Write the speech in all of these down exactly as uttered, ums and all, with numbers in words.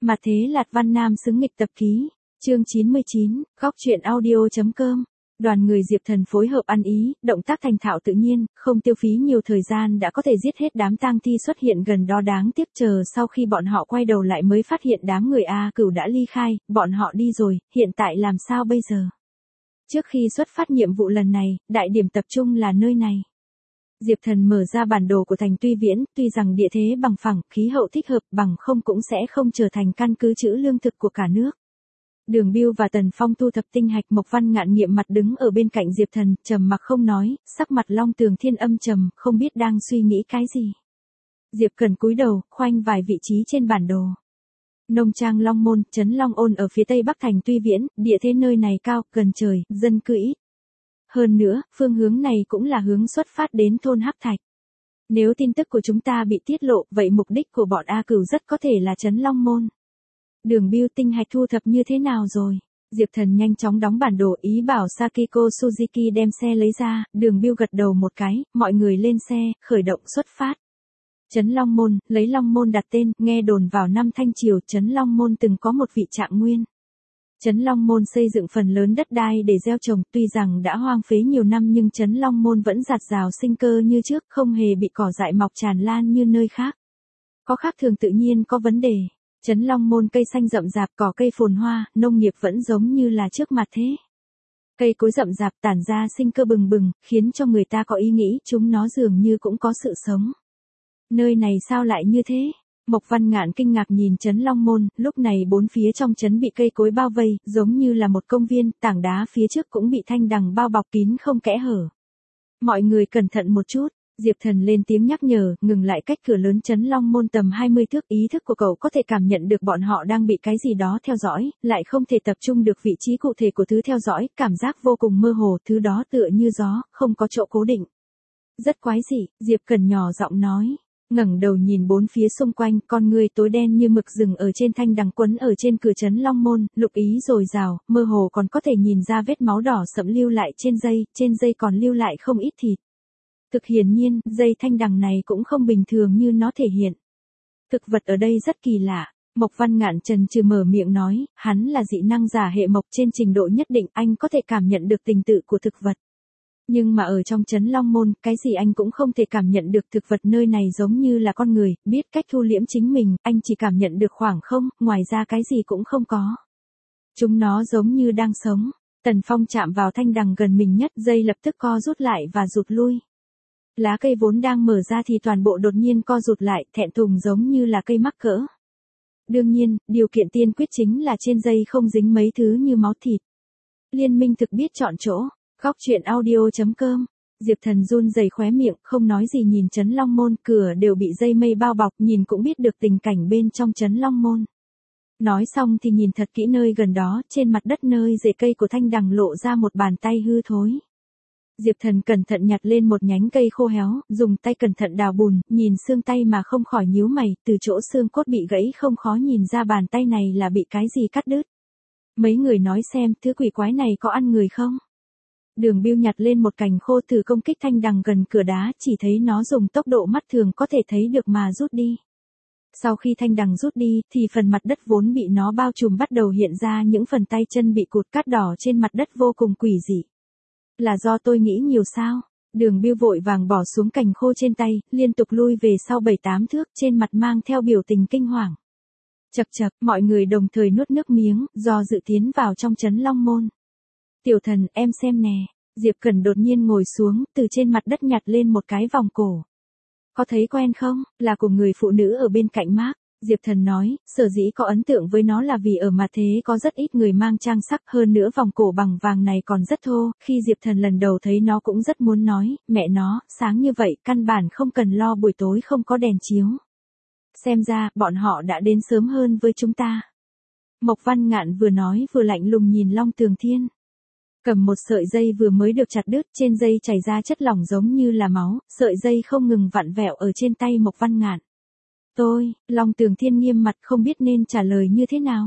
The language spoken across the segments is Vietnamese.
Mà thế Lạt Văn Nam xứng nghịch tập ký, chương chín mươi chín, góc truyện audio.com. Đoàn người Diệp Thần phối hợp ăn ý, động tác thành thạo tự nhiên, không tiêu phí nhiều thời gian đã có thể giết hết đám tang thi xuất hiện gần đó, đáng tiếc chờ sau khi bọn họ quay đầu lại mới phát hiện đám người A Cửu đã ly khai, bọn họ đi rồi, hiện tại làm sao bây giờ? Trước khi xuất phát nhiệm vụ lần này, đại điểm tập trung là nơi này. Diệp Thần mở ra bản đồ của thành Tuy Viễn, tuy rằng địa thế bằng phẳng, khí hậu thích hợp, bằng không cũng sẽ không trở thành căn cứ trữ lương thực của cả nước. Đường Bưu và Tần Phong thu thập tinh hạch, Mộc Văn Ngạn nghiệm mặt đứng ở bên cạnh Diệp Thần, trầm mặc không nói, sắc mặt Long Tường Thiên âm trầm, không biết đang suy nghĩ cái gì. Diệp Cần cúi đầu, khoanh vài vị trí trên bản đồ. Nông trang Long Môn, trấn Long Ôn ở phía tây bắc thành Tuy Viễn, địa thế nơi này cao, gần trời, dân cư ít. Hơn nữa, phương hướng này cũng là hướng xuất phát đến thôn Hắc Thạch. Nếu tin tức của chúng ta bị tiết lộ, vậy mục đích của bọn A Cửu rất có thể là trấn Long Môn. Đường Bưu, tinh hạch thu thập như thế nào rồi? Diệp Thần nhanh chóng đóng bản đồ, ý bảo Sakiko Suzuki đem xe lấy ra, Đường Bưu gật đầu một cái, mọi người lên xe, khởi động xuất phát. Trấn Long Môn, lấy Long Môn đặt tên, nghe đồn vào năm Thanh Triều, trấn Long Môn từng có một vị trạng nguyên. Trấn Long Môn xây dựng phần lớn đất đai để gieo trồng, tuy rằng đã hoang phế nhiều năm nhưng trấn Long Môn vẫn rạt rào sinh cơ như trước, không hề bị cỏ dại mọc tràn lan như nơi khác. Có khác thường tự nhiên có vấn đề. Trấn Long Môn cây xanh rậm rạp, cỏ cây phồn hoa, nông nghiệp vẫn giống như là trước mặt thế. Cây cối rậm rạp tản ra sinh cơ bừng bừng, khiến cho người ta có ý nghĩ chúng nó dường như cũng có sự sống. Nơi này sao lại như thế? Mộc Văn Ngạn kinh ngạc nhìn trấn Long Môn, lúc này bốn phía trong trấn bị cây cối bao vây, giống như là một công viên, tảng đá phía trước cũng bị thanh đằng bao bọc kín không kẽ hở. Mọi người cẩn thận một chút. Diệp Thần lên tiếng nhắc nhở, ngừng lại cách cửa lớn trấn Long Môn tầm hai mươi thước, ý thức của cậu có thể cảm nhận được bọn họ đang bị cái gì đó theo dõi, lại không thể tập trung được vị trí cụ thể của thứ theo dõi, cảm giác vô cùng mơ hồ, thứ đó tựa như gió, không có chỗ cố định. Rất quái dị, Diệp Cần nhỏ giọng nói, ngẩng đầu nhìn bốn phía xung quanh, con người tối đen như mực rừng ở trên thanh đằng quấn ở trên cửa trấn Long Môn, lục ý dồi dào, mơ hồ còn có thể nhìn ra vết máu đỏ sẫm lưu lại trên dây, trên dây còn lưu lại không ít thịt. Thực hiển nhiên, dây thanh đằng này cũng không bình thường như nó thể hiện. Thực vật ở đây rất kỳ lạ. Mộc Văn Ngạn chần chừ mở miệng nói, hắn là dị năng giả hệ mộc, trên trình độ nhất định anh có thể cảm nhận được tình tự của thực vật. Nhưng mà ở trong trấn Long Môn, cái gì anh cũng không thể cảm nhận được, thực vật nơi này giống như là con người, biết cách thu liễm chính mình, anh chỉ cảm nhận được khoảng không, ngoài ra cái gì cũng không có. Chúng nó giống như đang sống. Tần Phong chạm vào thanh đằng gần mình nhất, dây lập tức co rút lại và rụt lui. Lá cây vốn đang mở ra thì toàn bộ đột nhiên co rụt lại, thẹn thùng giống như là cây mắc cỡ. Đương nhiên, điều kiện tiên quyết chính là trên dây không dính mấy thứ như máu thịt. Liên minh thực biết chọn chỗ, góc truyện audio.com. Diệp Thần run rẩy khóe miệng, không nói gì nhìn trấn Long Môn, cửa đều bị dây mây bao bọc, nhìn cũng biết được tình cảnh bên trong trấn Long Môn. Nói xong thì nhìn thật kỹ nơi gần đó, trên mặt đất nơi rễ cây của thanh đằng lộ ra một bàn tay hư thối. Diệp Thần cẩn thận nhặt lên một nhánh cây khô héo, dùng tay cẩn thận đào bùn, nhìn xương tay mà không khỏi nhíu mày, từ chỗ xương cốt bị gãy không khó nhìn ra bàn tay này là bị cái gì cắt đứt. Mấy người nói xem, thứ quỷ quái này có ăn người không? Đường Bưu nhặt lên một cành khô thử công kích thanh đằng gần cửa đá, chỉ thấy nó dùng tốc độ mắt thường có thể thấy được mà rút đi. Sau khi thanh đằng rút đi, thì phần mặt đất vốn bị nó bao trùm bắt đầu hiện ra những phần tay chân bị cụt cắt đỏ trên mặt đất vô cùng quỷ dị. Là do tôi nghĩ nhiều sao? Đường Bưu vội vàng bỏ xuống cành khô trên tay, liên tục lui về sau bảy tám thước, trên mặt mang theo biểu tình kinh hoàng. Chậc chậc, mọi người đồng thời nuốt nước miếng, do dự tiến vào trong trấn Long Môn. Tiểu Thần, em xem nè. Diệp Cẩn đột nhiên ngồi xuống, từ trên mặt đất nhặt lên một cái vòng cổ. Có thấy quen không? Là của người phụ nữ ở bên cạnh Mark. Diệp Thần nói, sở dĩ có ấn tượng với nó là vì ở mặt thế có rất ít người mang trang sắc, hơn nữa vòng cổ bằng vàng này còn rất thô, khi Diệp Thần lần đầu thấy nó cũng rất muốn nói, mẹ nó, sáng như vậy, căn bản không cần lo buổi tối không có đèn chiếu. Xem ra, bọn họ đã đến sớm hơn với chúng ta. Mộc Văn Ngạn vừa nói vừa lạnh lùng nhìn Long Tường Thiên. Cầm một sợi dây vừa mới được chặt đứt, trên dây chảy ra chất lỏng giống như là máu, sợi dây không ngừng vặn vẹo ở trên tay Mộc Văn Ngạn. Tôi, Long Tường Thiên nghiêm mặt không biết nên trả lời như thế nào.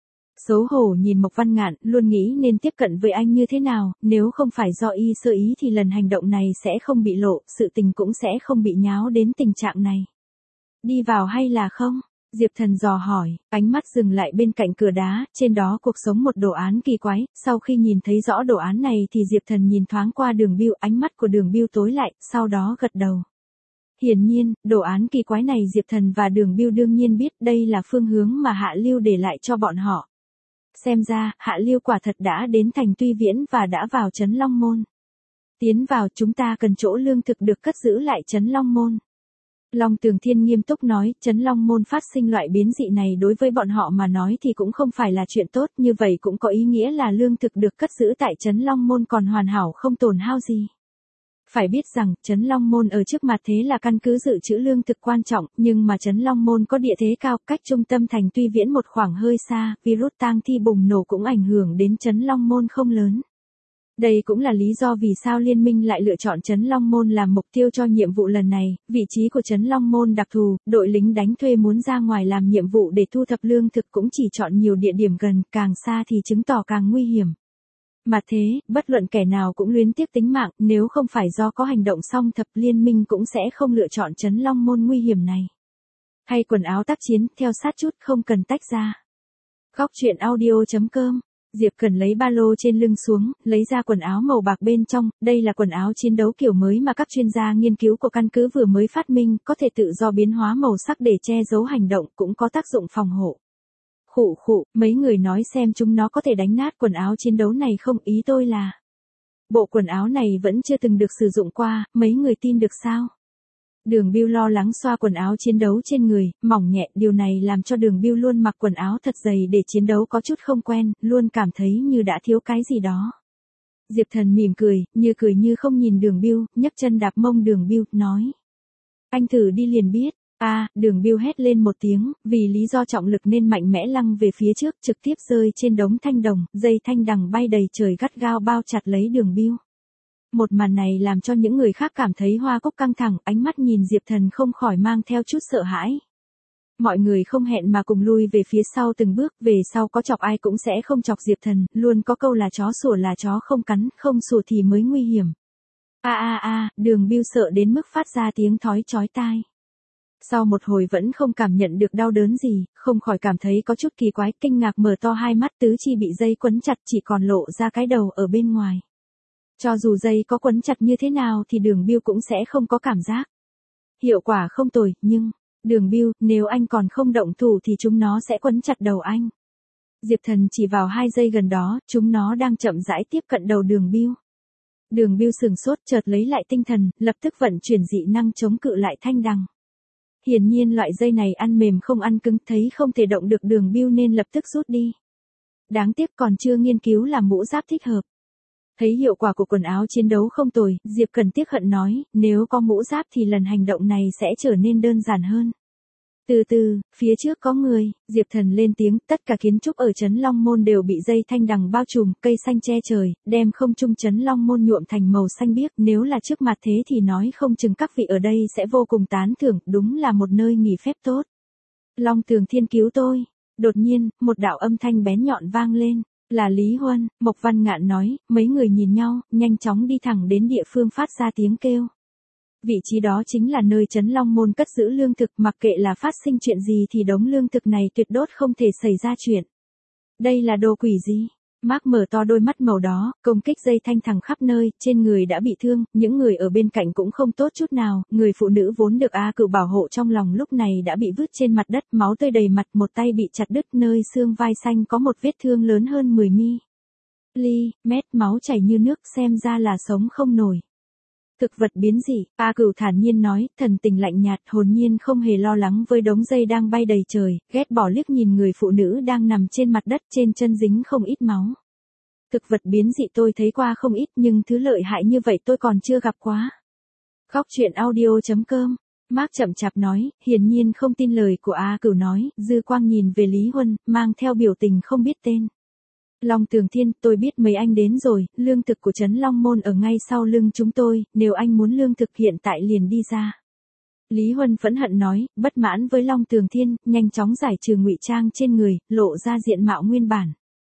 Xấu hổ nhìn Mộc Văn Ngạn, luôn nghĩ nên tiếp cận với anh như thế nào, nếu không phải do y sơ ý thì lần hành động này sẽ không bị lộ, sự tình cũng sẽ không bị nháo đến tình trạng này. Đi vào hay là không? Diệp Thần dò hỏi, ánh mắt dừng lại bên cạnh cửa đá, trên đó cuộc sống một đồ án kỳ quái, sau khi nhìn thấy rõ đồ án này thì Diệp Thần nhìn thoáng qua Đường Bưu, ánh mắt của Đường Bưu tối lại, sau đó gật đầu. Hiển nhiên, đồ án kỳ quái này Diệp Thần và Đường Bưu đương nhiên biết đây là phương hướng mà Hạ Lưu để lại cho bọn họ. Xem ra, Hạ Lưu quả thật đã đến thành Tuy Viễn và đã vào trấn Long Môn. Tiến vào, chúng ta cần chỗ lương thực được cất giữ lại trấn Long Môn. Long Tường Thiên nghiêm túc nói, trấn Long Môn phát sinh loại biến dị này đối với bọn họ mà nói thì cũng không phải là chuyện tốt, như vậy cũng có ý nghĩa là lương thực được cất giữ tại trấn Long Môn còn hoàn hảo không tổn hao gì. Phải biết rằng, trấn Long Môn ở trước mặt thế là căn cứ dự trữ lương thực quan trọng, nhưng mà trấn Long Môn có địa thế cao, cách trung tâm thành Tuy Viễn một khoảng hơi xa, virus tang thi bùng nổ cũng ảnh hưởng đến trấn Long Môn không lớn. Đây cũng là lý do vì sao liên minh lại lựa chọn trấn Long Môn làm mục tiêu cho nhiệm vụ lần này, vị trí của trấn Long Môn đặc thù, đội lính đánh thuê muốn ra ngoài làm nhiệm vụ để thu thập lương thực cũng chỉ chọn nhiều địa điểm gần, càng xa thì chứng tỏ càng nguy hiểm. Mà thế, bất luận kẻ nào cũng luyến tiếc tính mạng, nếu không phải do có hành động song thập liên minh cũng sẽ không lựa chọn trấn Long Môn nguy hiểm này. Hay quần áo tác chiến, theo sát chút không cần tách ra. Góc truyện audio chấm com Diệp Cần lấy ba lô trên lưng xuống, lấy ra quần áo màu bạc bên trong, đây là quần áo chiến đấu kiểu mới mà các chuyên gia nghiên cứu của căn cứ vừa mới phát minh, có thể tự do biến hóa màu sắc để che giấu hành động, cũng có tác dụng phòng hộ. Khụ khụ, mấy người nói xem chúng nó có thể đánh nát quần áo chiến đấu này không, ý tôi là. Bộ quần áo này vẫn chưa từng được sử dụng qua, mấy người tin được sao? Đường Bưu lo lắng xoa quần áo chiến đấu trên người, mỏng nhẹ, điều này làm cho Đường Bưu luôn mặc quần áo thật dày để chiến đấu có chút không quen, luôn cảm thấy như đã thiếu cái gì đó. Diệp Thần mỉm cười, như cười như không nhìn Đường Bưu, nhấc chân đạp mông Đường Bưu, nói. Anh thử đi liền biết. A, à, Đường Bưu hét lên một tiếng, vì lý do trọng lực nên mạnh mẽ lăng về phía trước, trực tiếp rơi trên đống thanh đồng, dây thanh đằng bay đầy trời gắt gao bao chặt lấy Đường Bưu. Một màn này làm cho những người khác cảm thấy hoa cúc căng thẳng, ánh mắt nhìn Diệp Thần không khỏi mang theo chút sợ hãi. Mọi người không hẹn mà cùng lui về phía sau từng bước, về sau có chọc ai cũng sẽ không chọc Diệp Thần, luôn có câu là chó sủa là chó không cắn, không sủa thì mới nguy hiểm. A a a, Đường Bưu sợ đến mức phát ra tiếng thói chói tai. Sau một hồi vẫn không cảm nhận được đau đớn gì, không khỏi cảm thấy có chút kỳ quái, kinh ngạc mở to hai mắt, tứ chi bị dây quấn chặt chỉ còn lộ ra cái đầu ở bên ngoài. Cho dù dây có quấn chặt như thế nào thì Đường Bưu cũng sẽ không có cảm giác. Hiệu quả không tồi, nhưng, Đường Bưu, nếu anh còn không động thủ thì chúng nó sẽ quấn chặt đầu anh. Diệp Thần chỉ vào hai dây gần đó, chúng nó đang chậm rãi tiếp cận đầu Đường Bưu. Đường Bưu sừng sốt, chợt lấy lại tinh thần, lập tức vận chuyển dị năng chống cự lại thanh đằng. Hiển nhiên loại dây này ăn mềm không ăn cứng, thấy không thể động được Đường Bưu nên lập tức rút đi. Đáng tiếc còn chưa nghiên cứu làm mũ giáp thích hợp. Thấy hiệu quả của quần áo chiến đấu không tồi, Diệp Cần tiếc hận nói, nếu có mũ giáp thì lần hành động này sẽ trở nên đơn giản hơn. Từ từ, phía trước có người, Diệp Thần lên tiếng, tất cả kiến trúc ở trấn Long Môn đều bị dây thanh đằng bao trùm, cây xanh che trời, đem không trung trấn Long Môn nhuộm thành màu xanh biếc, nếu là trước mặt thế thì nói không chừng các vị ở đây sẽ vô cùng tán thưởng, đúng là một nơi nghỉ phép tốt. Long Tường Thiên cứu tôi. Đột nhiên, một đạo âm thanh bén nhọn vang lên. Là Lý Huân, Mộc Văn Ngạn nói, mấy người nhìn nhau, nhanh chóng đi thẳng đến địa phương phát ra tiếng kêu. Vị trí đó chính là nơi trấn Long Môn cất giữ lương thực, mặc kệ là phát sinh chuyện gì thì đống lương thực này tuyệt đốt không thể xảy ra chuyện. Đây là đồ quỷ gì? Mark mở to đôi mắt màu đó, công kích dây thanh thẳng khắp nơi, trên người đã bị thương, những người ở bên cạnh cũng không tốt chút nào, người phụ nữ vốn được A Cửu bảo hộ trong lòng lúc này đã bị vứt trên mặt đất, máu tươi đầy mặt, một tay bị chặt đứt, nơi xương vai xanh có một vết thương lớn hơn mười mi li mét, máu chảy như nước, xem ra là sống không nổi. Thực vật biến dị, A Cửu thản nhiên nói, thần tình lạnh nhạt, hồn nhiên không hề lo lắng với đống dây đang bay đầy trời, ghét bỏ liếc nhìn người phụ nữ đang nằm trên mặt đất, trên chân dính không ít máu. Thực vật biến dị tôi thấy qua không ít, nhưng thứ lợi hại như vậy tôi còn chưa gặp quá. Góc truyện audio chấm com Mark chậm chạp nói, hiển nhiên không tin lời của A Cửu nói, dư quang nhìn về Lý Huân, mang theo biểu tình không biết tên. Long Tường Thiên, tôi biết mấy anh đến rồi, lương thực của trấn Long Môn ở ngay sau lưng chúng tôi, nếu anh muốn lương thực hiện tại liền đi ra. Lý Huân phẫn hận nói, bất mãn với Long Tường Thiên, nhanh chóng giải trừ ngụy trang trên người, lộ ra diện mạo nguyên bản.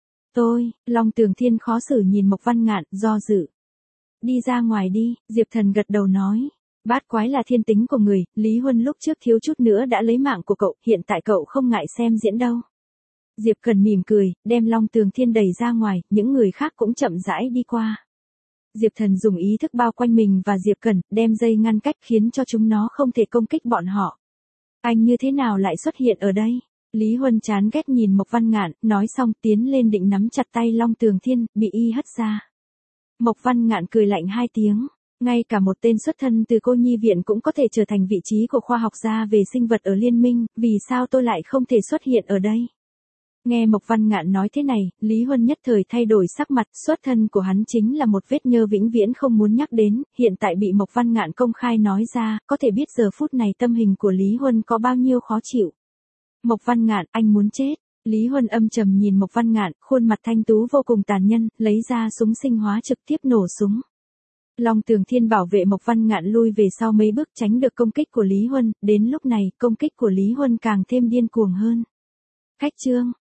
Tôi, Long Tường Thiên khó xử nhìn Mộc Văn Ngạn, do dự. Đi ra ngoài đi, Diệp Thần gật đầu nói. Bát quái là thiên tính của người, Lý Huân lúc trước thiếu chút nữa đã lấy mạng của cậu, hiện tại cậu không ngại xem diễn đâu. Diệp Cần mỉm cười, đem Long Tường Thiên đẩy ra ngoài, những người khác cũng chậm rãi đi qua. Diệp Thần dùng ý thức bao quanh mình và Diệp Cần, đem dây ngăn cách khiến cho chúng nó không thể công kích bọn họ. Anh như thế nào lại xuất hiện ở đây? Lý Huân chán ghét nhìn Mộc Văn Ngạn, nói xong tiến lên định nắm chặt tay Long Tường Thiên, bị y hất ra. Mộc Văn Ngạn cười lạnh hai tiếng. Ngay cả một tên xuất thân từ cô nhi viện cũng có thể trở thành vị trí của khoa học gia về sinh vật ở liên minh, vì sao tôi lại không thể xuất hiện ở đây? Nghe Mộc Văn Ngạn nói thế này, Lý Huân nhất thời thay đổi sắc mặt, xuất thân của hắn chính là một vết nhơ vĩnh viễn không muốn nhắc đến, hiện tại bị Mộc Văn Ngạn công khai nói ra, có thể biết giờ phút này tâm hình của Lý Huân có bao nhiêu khó chịu. Mộc Văn Ngạn, anh muốn chết. Lý Huân âm trầm nhìn Mộc Văn Ngạn, khuôn mặt thanh tú vô cùng tàn nhẫn, lấy ra súng sinh hóa trực tiếp nổ súng. Long Tường Thiên bảo vệ Mộc Văn Ngạn lui về sau mấy bước tránh được công kích của Lý Huân, đến lúc này, công kích của Lý Huân càng thêm điên cuồng hơn. Khách trương,